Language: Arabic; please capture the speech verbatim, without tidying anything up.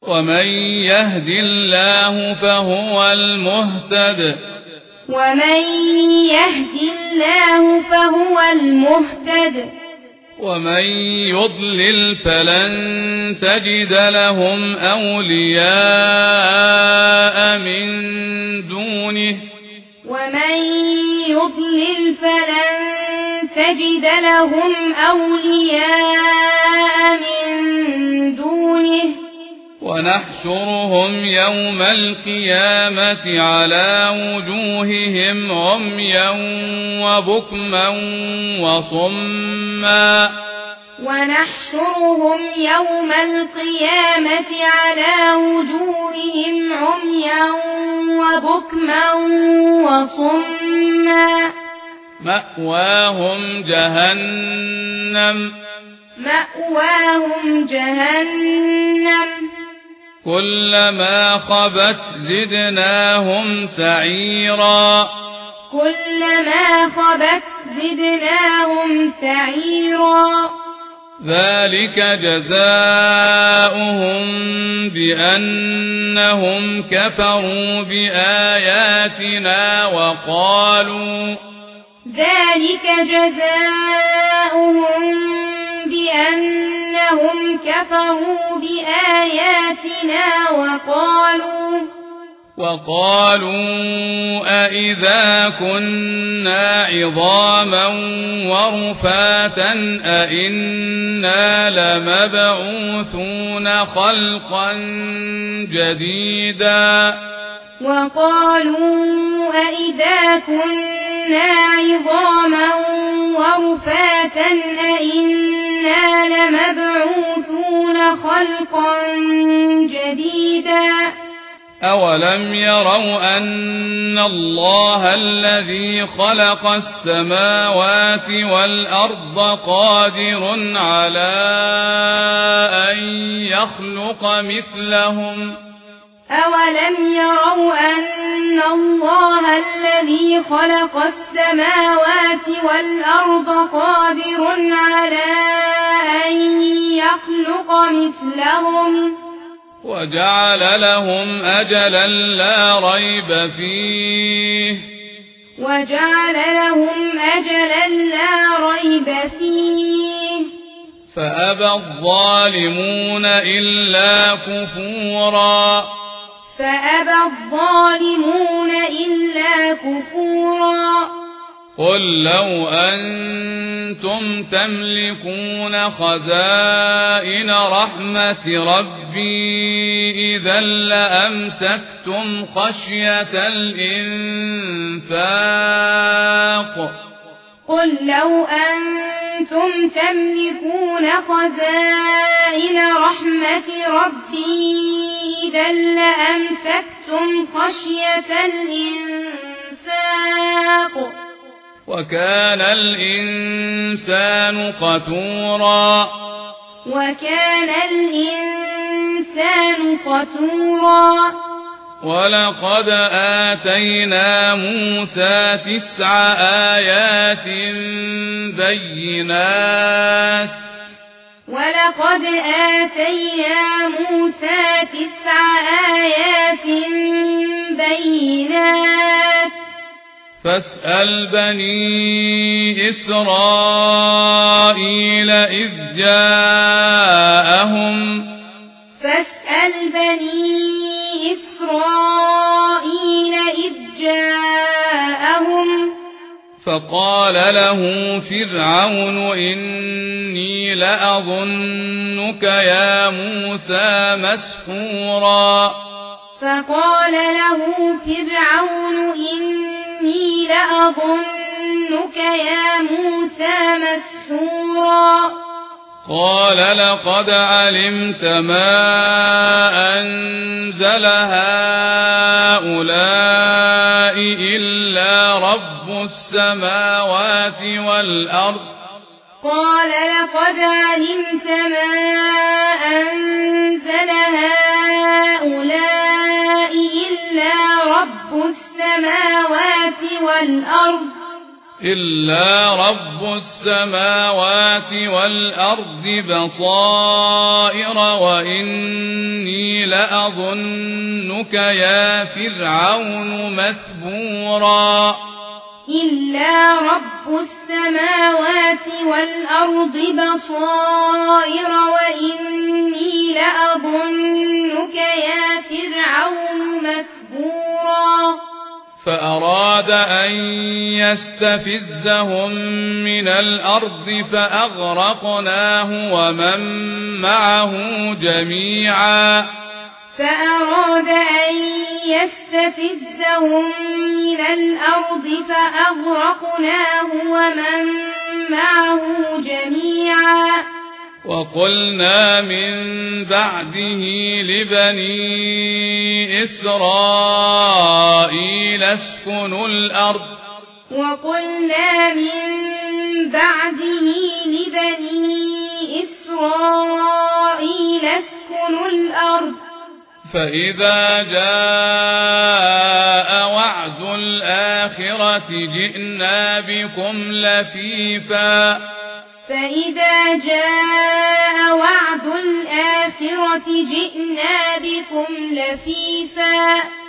ومن يهد الله فهو المهتد ومن يهد الله فهو المهتد ومن يضلل فلن تجد لهم أولياء من دونه ومن يضلل فلن تجد لهم أولياء من دونه ونحشرهم يوم القيامة على وجوههم عميا وبكما وصما ونحشرهم يوم القيامة على وجوههم عميا وبكما وصما مأواهم جهنم مأواهم جهنم كلما خبت زدناهم سعيرا كلما خبت زدناهم سعيرا ذلك جزاؤهم بأنهم كفروا بآياتنا وقالوا ذلك جزاؤهم بأنهم كفروا بآياتنا وقالوا وقالوا أإذا كنا عظاما ورفاتا أإنا لمبعوثون خلقا جديدا وقالوا أإذا كنا عظاما ورفاتا أإنا لمبعوثون خلقا جديدا أولم يروا أن الله الذي خلق السماوات والأرض قادر على أن يخلق مثلهم أولم يروا أن الله الذي خلق السماوات والأرض قادر على أن يخلق مثلهم وجعل لهم أجلا لا ريب فيه وجعل لهم أجلا لا ريب فيه فأبى الظالمون إلا كفورا فأبى الظالمون إلا كفورا قل لو أنتم تملكون خزائن رحمة ربي إذا لأمسكتم خشية الإنفاق قل لو أنتم تملكون خزائن رحمة ربي إذا لأمسكتم خشية الإنفاق وكان الإنسان قتورا وكان الإنسان قتورا ولقد آتينا موسى تسع آيات بينات ولقد آتينا موسى تسع آيات بينات فاسأل بني إسرائيل إذ جاءهم فاسأل بني إسرائيل إذ جاءهم فقال له فرعون إني لأظنك يا موسى مسحورا فقال له فرعون إني لأظنك يا موسى مسحورا قال لقد علمت ما أنزل هؤلاء إلا رب السماوات والأرض قال لقد علمت ما أنزل هؤلاء إلا رب السماوات والأرض إلا رب السماوات والأرض بصائر وإني لأظنك يا فرعون مثبورا إلا رب السماوات والأرض بصائر وإني لأظنك يا فرعون مثبورا فأراد أن يستفزهم من الأرض فأغرقناه ومن معه جميعا فأراد أن يستفزهم من الأرض فأغرقناه ومن معه جميعا وقلنا من بعده لبني إسرائيل اسكنوا الأرض وقلنا من بعده لبني إسرائيل اسكنوا الأرض فإذا جاء وعد الآخرة جئنا بكم لفيفا فإذا جاء وعد الآخرة جئنا بكم لفيفا